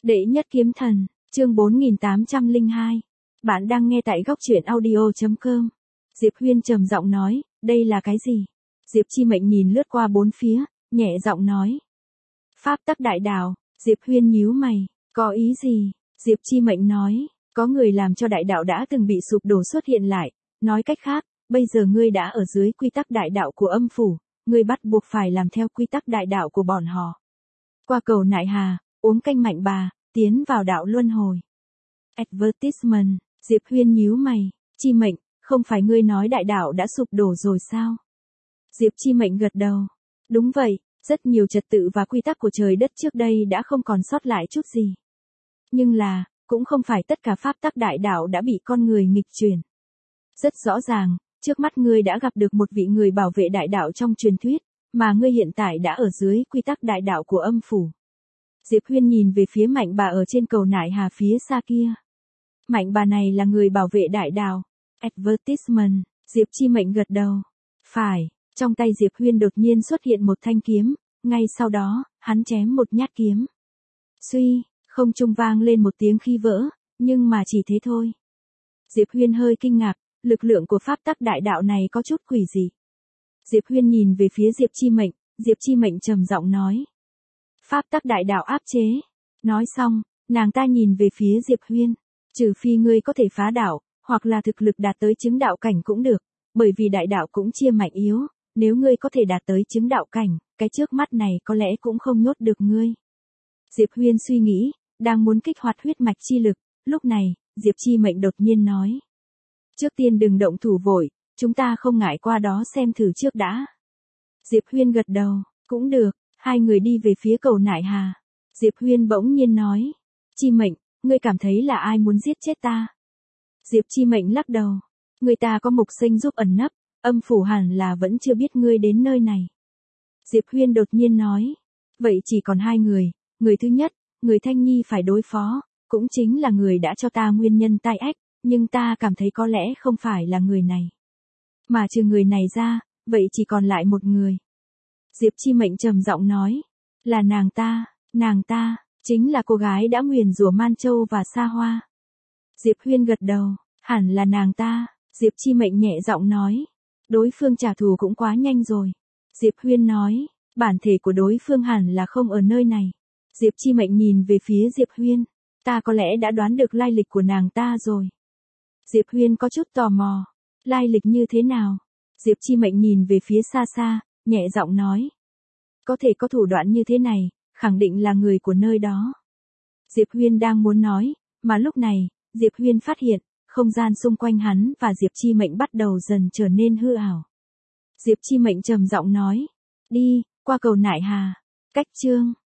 Đệ nhất kiếm thần, chương 4802. Bạn đang nghe tại góc truyện audio.com. Diệp Huyên trầm giọng nói, đây là cái gì? Diệp Chi Mệnh nhìn lướt qua bốn phía, nhẹ giọng nói. Pháp tắc đại đạo. Diệp Huyên nhíu mày, có ý gì? Diệp Chi Mệnh nói, có người làm cho đại đạo đã từng bị sụp đổ xuất hiện lại, nói cách khác, bây giờ ngươi đã ở dưới quy tắc đại đạo của âm phủ, ngươi bắt buộc phải làm theo quy tắc đại đạo của bọn họ. Qua cầu nại hà, uống canh mạnh bà, tiến vào đạo luân hồi. Advertisement. Diệp Huyên nhíu mày, Chi Mệnh, không phải ngươi nói đại đạo đã sụp đổ rồi sao? Diệp Chi Mệnh gật đầu. Đúng vậy, rất nhiều trật tự và quy tắc của trời đất trước đây đã không còn sót lại chút gì. Nhưng là, cũng không phải tất cả pháp tắc đại đạo đã bị con người nghịch chuyển. Rất rõ ràng, trước mắt ngươi đã gặp được một vị người bảo vệ đại đạo trong truyền thuyết, mà ngươi hiện tại đã ở dưới quy tắc đại đạo của âm phủ. Diệp Huyên nhìn về phía Mạnh bà ở trên cầu nại hà phía xa kia. Mạnh bà này là người bảo vệ đại đạo. Advertisement. Diệp Chi Mệnh gật đầu. Phải, trong tay Diệp Huyên đột nhiên xuất hiện một thanh kiếm, ngay sau đó, hắn chém một nhát kiếm. Suy, không trung vang lên một tiếng khi vỡ, nhưng mà chỉ thế thôi. Diệp Huyên hơi kinh ngạc, lực lượng của pháp tắc đại đạo này có chút quỷ dị. Diệp Huyên nhìn về phía Diệp Chi Mệnh trầm giọng nói. Pháp tắc đại đạo áp chế. Nói xong, nàng ta nhìn về phía Diệp Huyên. Trừ phi ngươi có thể phá đạo, hoặc là thực lực đạt tới chứng đạo cảnh cũng được, bởi vì đại đạo cũng chia mạnh yếu, nếu ngươi có thể đạt tới chứng đạo cảnh, cái trước mắt này có lẽ cũng không nhốt được ngươi. Diệp Huyên suy nghĩ, đang muốn kích hoạt huyết mạch chi lực, lúc này, Diệp Chi Mệnh đột nhiên nói. Trước tiên đừng động thủ vội, chúng ta không ngại qua đó xem thử trước đã. Diệp Huyên gật đầu, cũng được, hai người đi về phía cầu nại hà. Diệp Huyên bỗng nhiên nói. Chi Mệnh, ngươi cảm thấy là ai muốn giết chết ta? Diệp Chi Mệnh lắc đầu. Người ta có mục sinh giúp ẩn nấp, âm phủ hẳn là vẫn chưa biết ngươi đến nơi này. Diệp Huyên đột nhiên nói. Vậy chỉ còn hai người, người thứ nhất, người Thanh Nhi phải đối phó, cũng chính là người đã cho ta nguyên nhân tai ách, nhưng ta cảm thấy có lẽ không phải là người này. Mà trừ người này ra, vậy chỉ còn lại một người. Diệp Chi Mệnh trầm giọng nói. Là nàng ta, chính là cô gái đã nguyền rủa Man Châu và Sa Hoa. Diệp Huyên gật đầu, hẳn là nàng ta. Diệp Chi Mệnh nhẹ giọng nói. Đối phương trả thù cũng quá nhanh rồi. Diệp Huyên nói, bản thể của đối phương hẳn là không ở nơi này. Diệp Chi Mệnh nhìn về phía Diệp Huyên. Ta có lẽ đã đoán được lai lịch của nàng ta rồi. Diệp Huyên có chút tò mò. Lai lịch như thế nào? Diệp Chi Mệnh nhìn về phía xa xa, nhẹ giọng nói. Có thể có thủ đoạn như thế này, khẳng định là người của nơi đó. Diệp Huyên đang muốn nói, mà lúc này, Diệp Huyên phát hiện, không gian xung quanh hắn và Diệp Chi Mệnh bắt đầu dần trở nên hư ảo. Diệp Chi Mệnh trầm giọng nói. Đi, qua cầu nại hà. Cách chương.